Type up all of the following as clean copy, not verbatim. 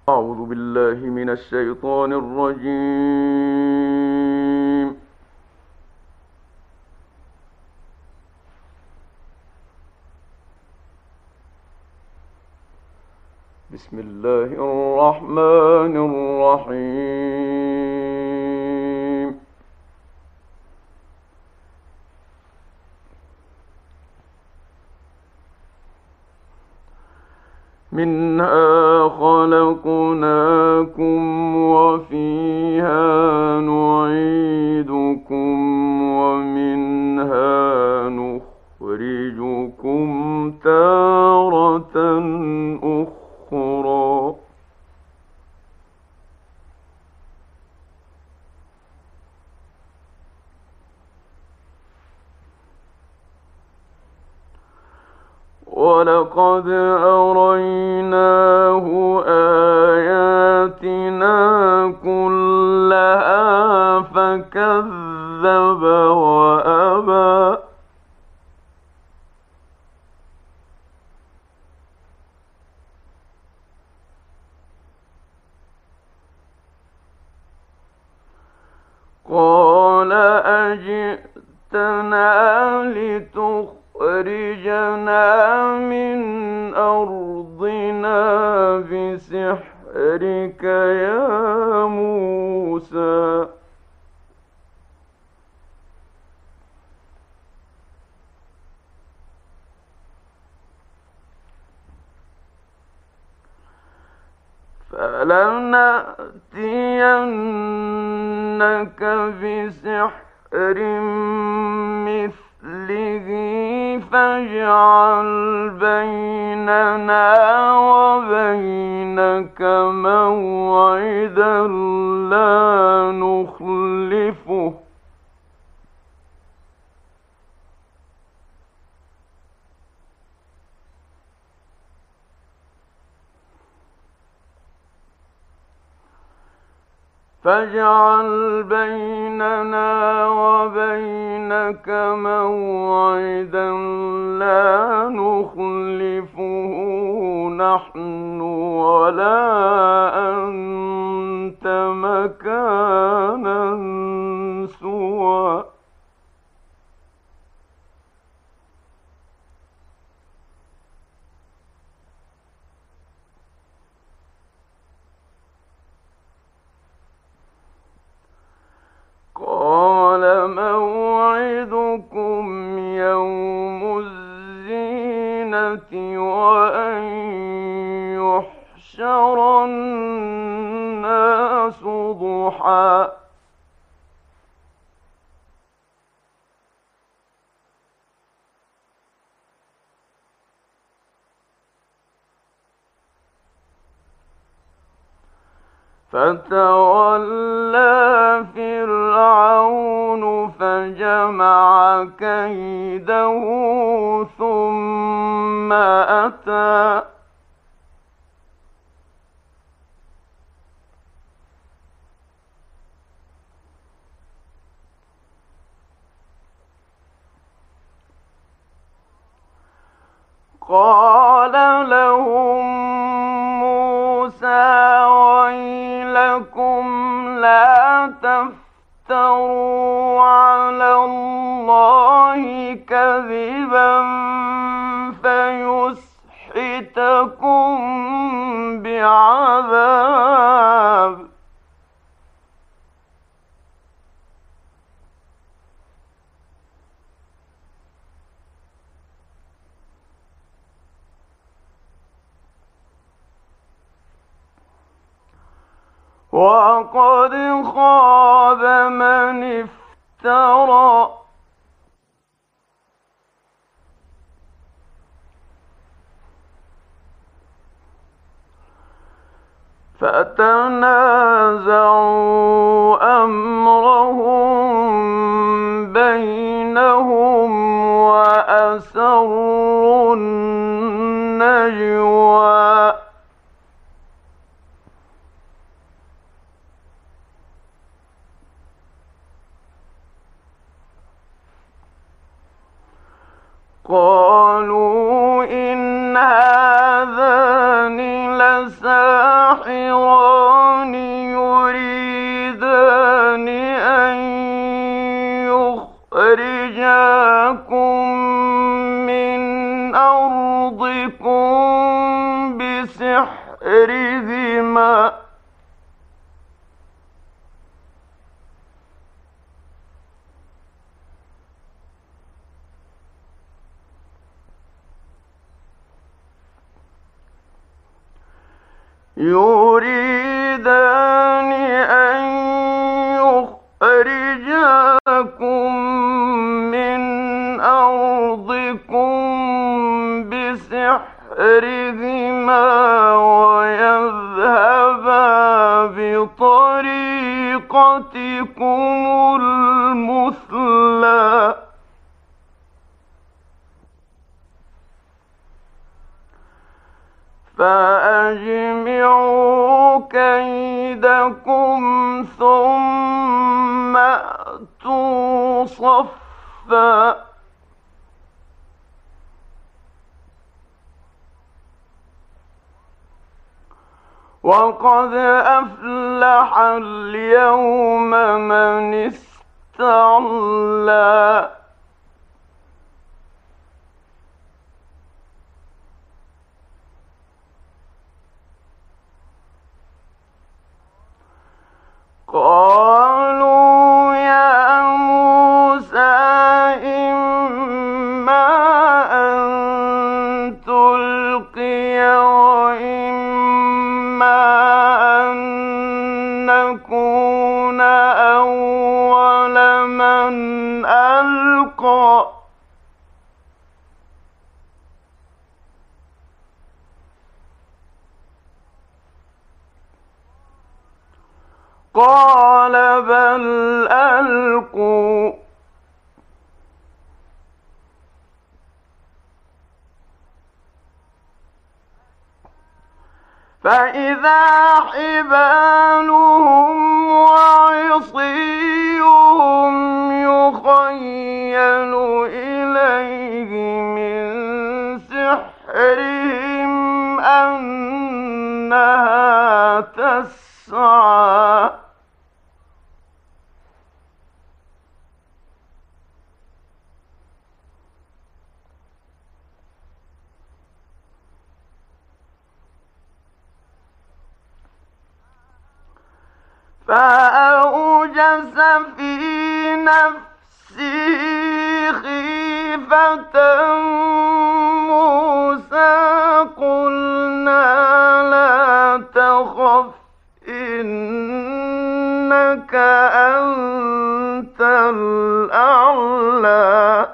أعوذ بالله من الشيطان الرجيم. بسم الله الرحمن الرحيم. منها خلقناكم وفيها نعيدكم ومنها نخرجكم تارة أخرى. ولقد أريناه آياتنا كلها فكذب وأبى. قال أجئتنا لتخرجنا من أرضنا بسحرك يا موسى. فلنأتينك بسحر مثله فاجعل بيننا وبينك موعدا لا نخلفه فاجعل بيننا وبينك موعدا لا نخلفه نحن ولا أنت مكانا سوى. قال موعدكم يوم الزينة وأن يحشر الناس ضحى. فتولى فرعون فجمع كيده ثم أتى. قال لهم موسى ويلكم لا تفتروا على الله كذبا فيسحتكم بعذاب. وقد خاب من افترى. فتنازعوا أمرهم بينهم وأسروا النجوى. قالوا إن هذان لساحران بسحرهما يريدان أن يخرجاكم من أرضكم بسحرهما ويذهبا بطريقتكم المثلى فأجمعوا كيدكم ثم أتوا صفا وقد أفلح اليوم من استعلى قالوا يا موسى إما أن تلقي وإما أن نكون أول من ألقى قال بل ألقوا فإذا حبالهم وعصيهم يخيل إليه من سحرهم أنها تسعى فأوجس في نفسه خيفة موسى قلنا لا تخف إنك أنت الأعلى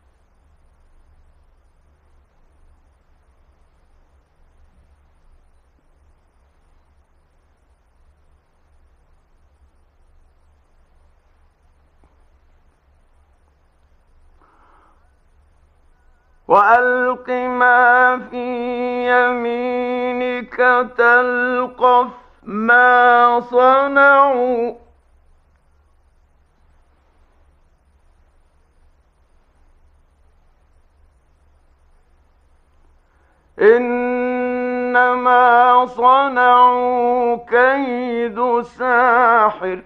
وألق ما في يمينك تلقف ما صنعوا إنما صنعوا كيد ساحر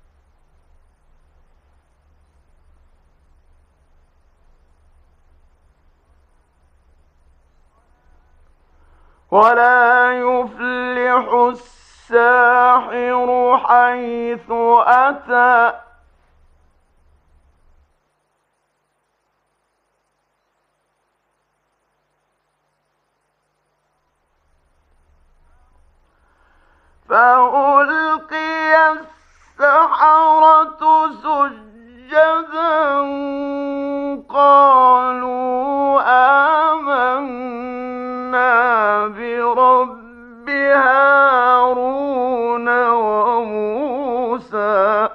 ولا يفلح الساحر حيث أتى فألقي السحرة سجدا قالوا آمنا برب هارون وموسى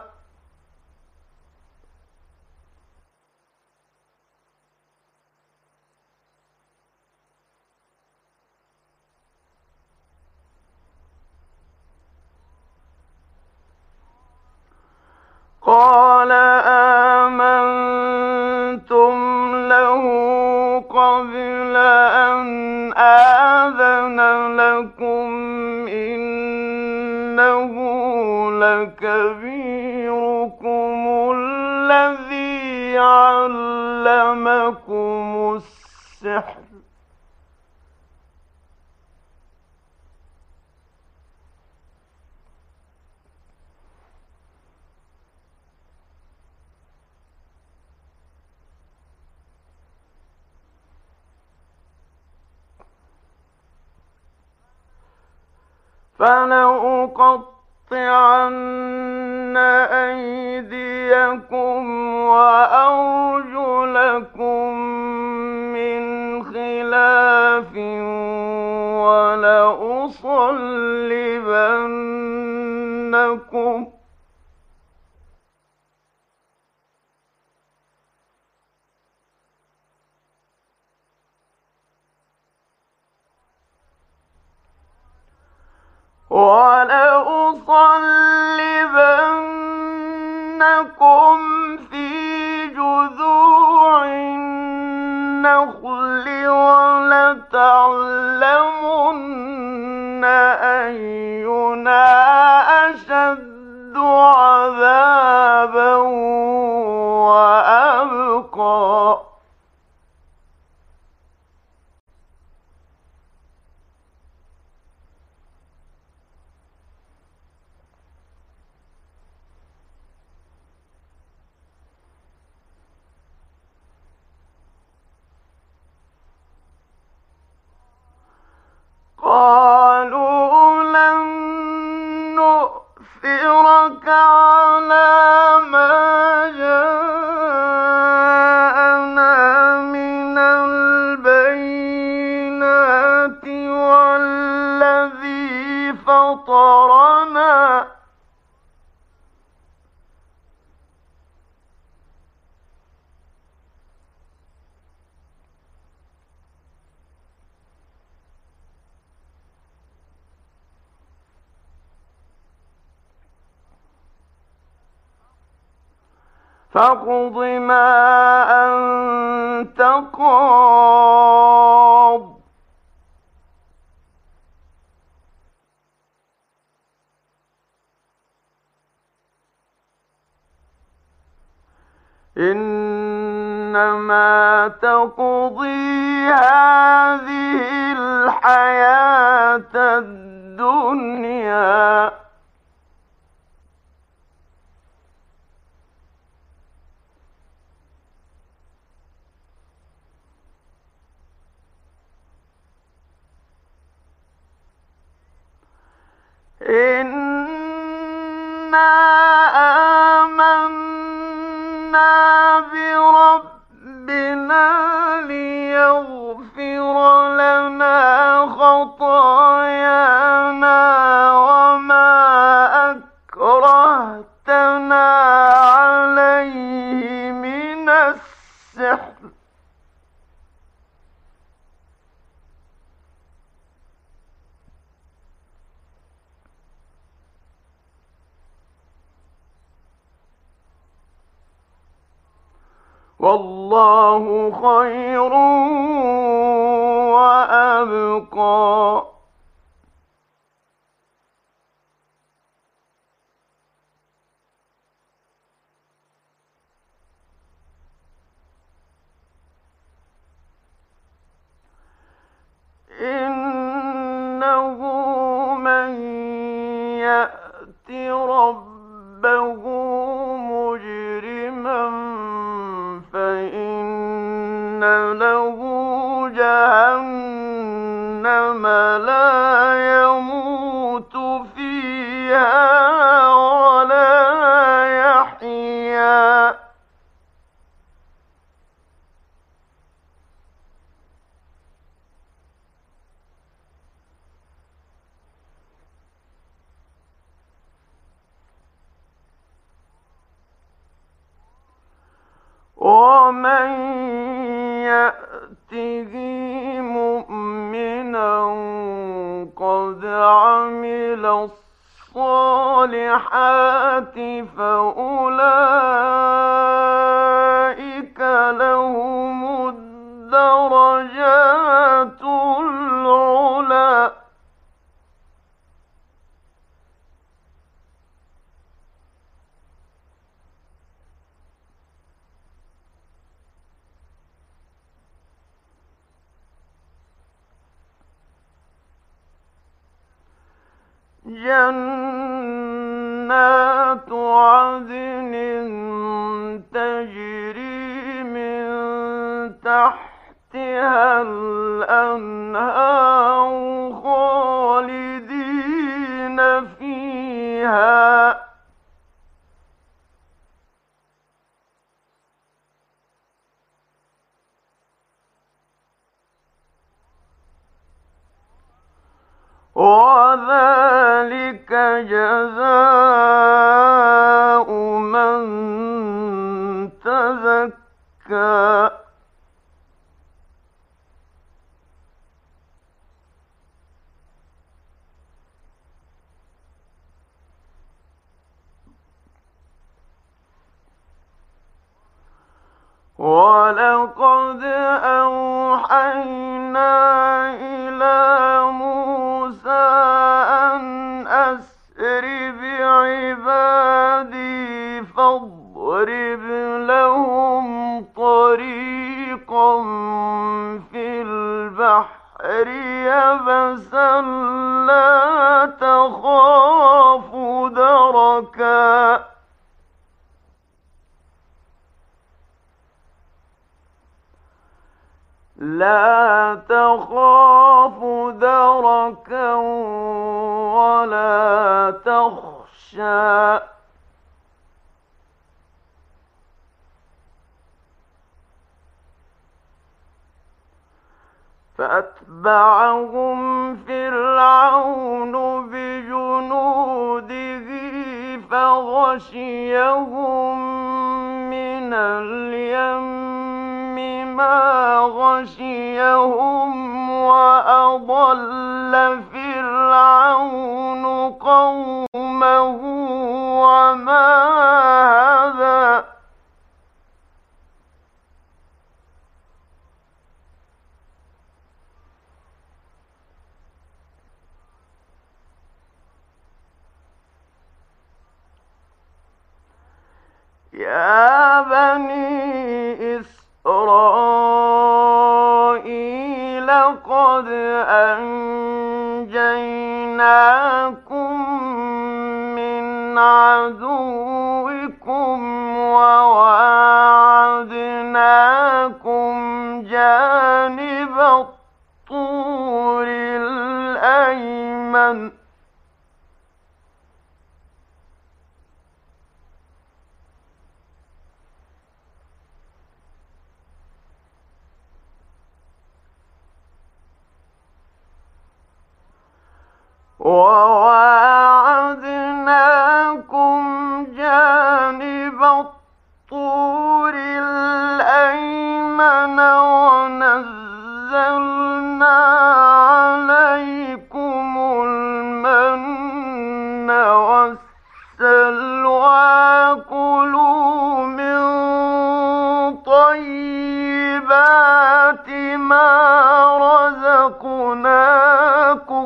قال آمنتم له قبل أن آذن لكم إنه لكبيركم الذي علمكم السحر فلأقطعن أيديكم وأرجلكم من خلاف ولأصلبنكم في جذوع النخل ولتعلمن أينا أشد عذابا وأبقى قالوا لن نؤثرك على ما جاءنا من البينات والذي فطرنا فاقض ما أنت قاض إنما تقضي هذه الحياة الدنيا إنا آمنا بربنا ليغفر لنا خطايانا وما أكرهتنا عليه من السحر والله خير وأبقى إنه من يأت ربه مجرما فإن له جهنم لا يموت فيها ولا يحيا ومن يأته مؤمنا قد عمل الصالحات فأولئك لهم الدرجات العلى جنات عدن تجري من تحتها الأنهار خالدين فيها وذلك جزاء من تزكى ولقد أوحينا إلى موسى أن أسر بعبادي فاضرب لهم طريقا في البحر يبسا لا تخاف دركا ولا تخشى فأتبعهم فرعون بجنوده فغشيهم من اليم ما غشيهم وأضل فرعون قومه وما هدى يا بني إسرائيل قد أنجيناكم من عدوكم وواعدناكم جانب الطور الأيمن الطور الأيمن ونزلنا عليكم المن والسلوى كلوا من طيبات ما رزقناكم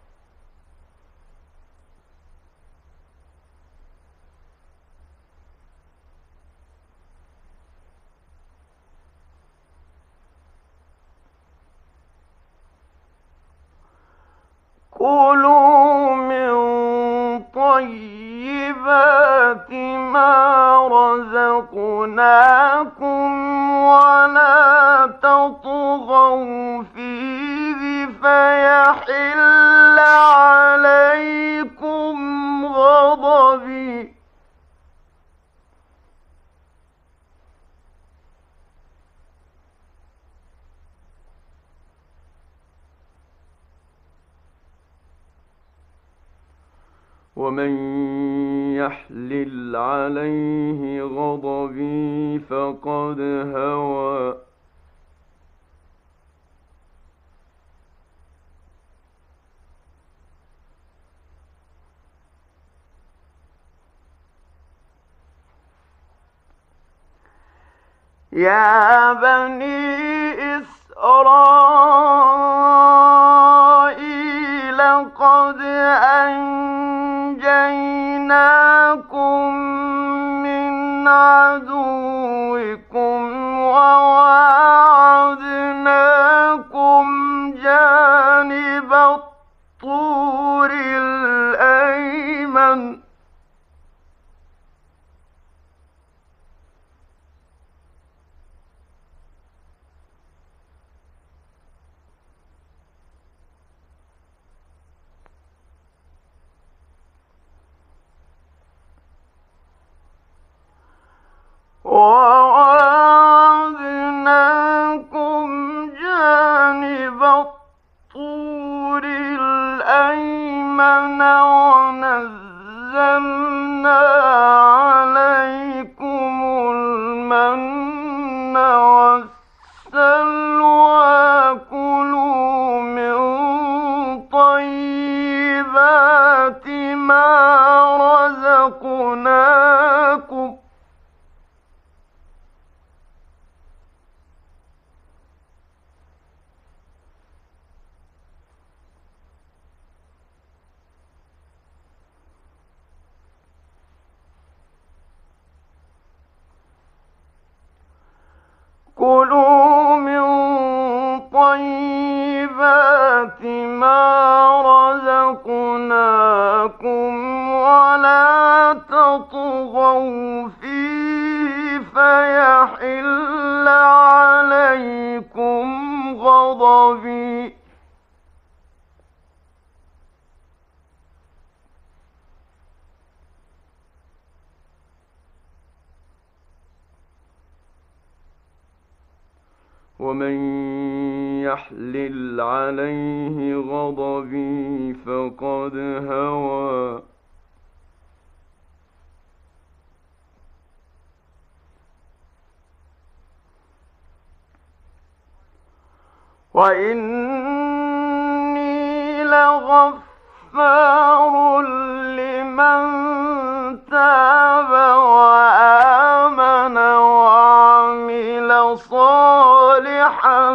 كلوا من طيبات ما رزقناكم ولا تطغوا فيه فيحل عليكم غضبي ومن يحلل عليه غضبي فقد هوى يا بني إسرائيل قد أنجيناكم من عدوكم وواعدناكم جانب الطور الأيمن ونزلنا عليكم المن والسلوى كلوا من طيبات ما رزقناكم كلوا من طيبات ما رزقناكم ولا تطغوا فيه فيحل عليكم غضبي ومن يحلل عليه غضبي فقد هوى وإني لغفار لمن تاب وآمن وعمل صالحا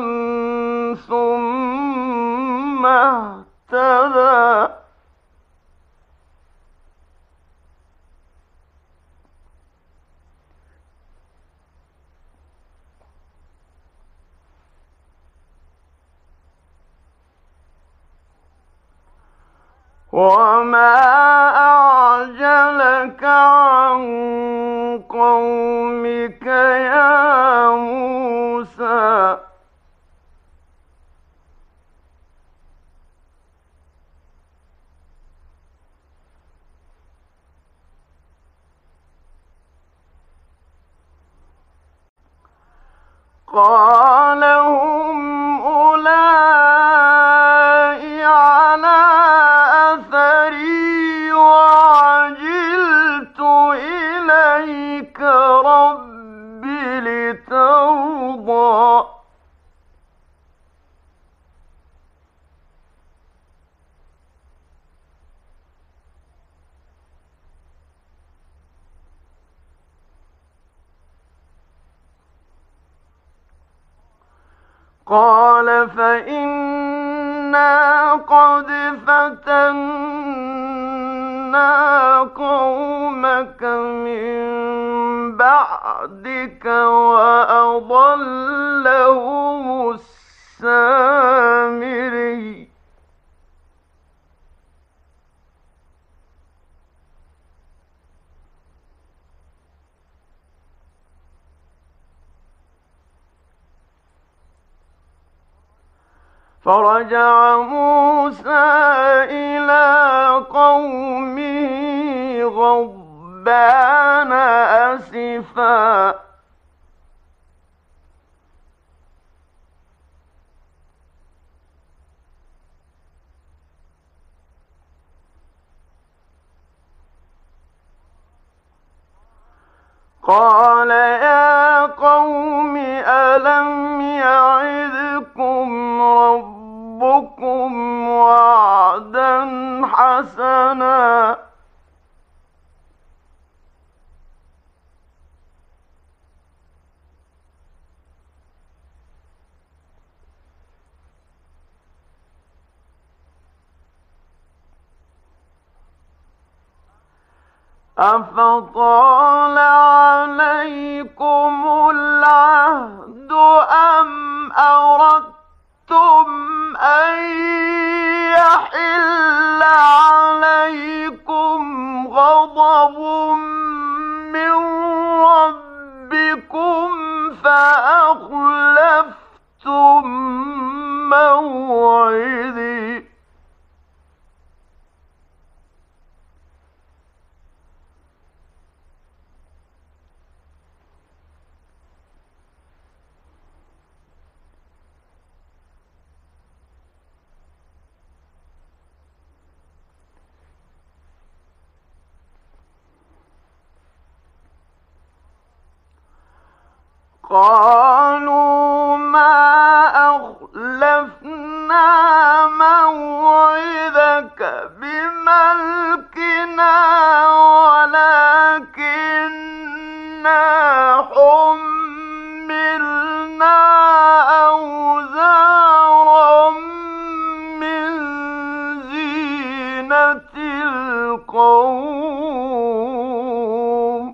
ثم اهتدى وما أعجلك عن قومك يا موسى قال هم أولئك على أثري وعجلت إليك رب لترضى قال فإنا قد فتنا قومك من بعدك وأضلهم السامري فرجع موسى إلى قومه غضبان أسفا قال يا قوم ألم يعدكم ربكم وعدا حسنا أفطال عليكم العهد أم أردتم أن يحل عليكم غضب من ربكم فأخلفتم موعدي قالوا ما أخلفنا موعدك بملكنا ولكننا حملنا أوزارا من زينة القوم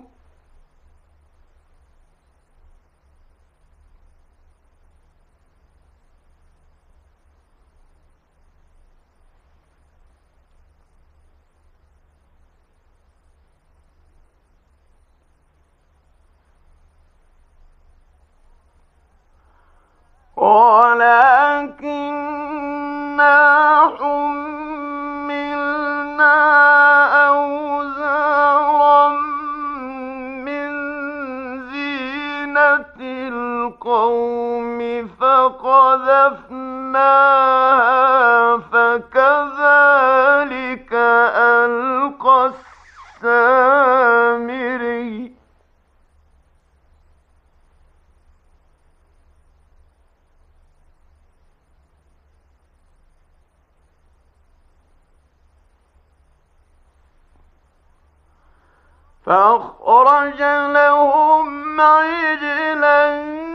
ولكننا حملنا أوزارا من زينة القوم فقذفناها فكذلك ألقى السامري فأخرج لهم عجلا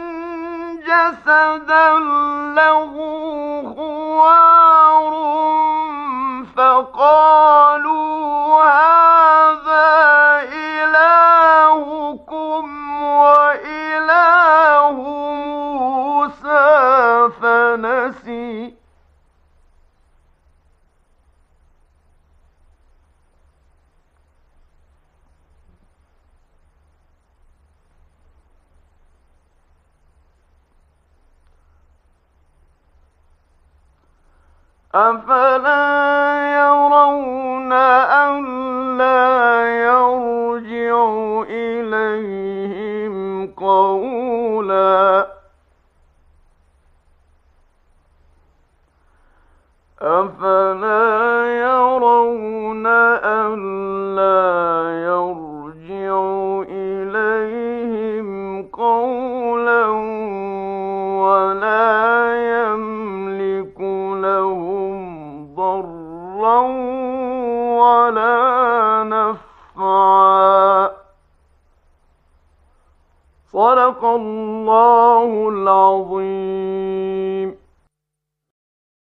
جسدا له خوار فقالوا هذا إلهكم وإله موسى فنسي أفلا يرون ألا يرجع إليهم قولا أفلا يرون ألا يرجع إليهم قولا ولا يملك لهم ضرا ولا نفعا صدق الله العظيم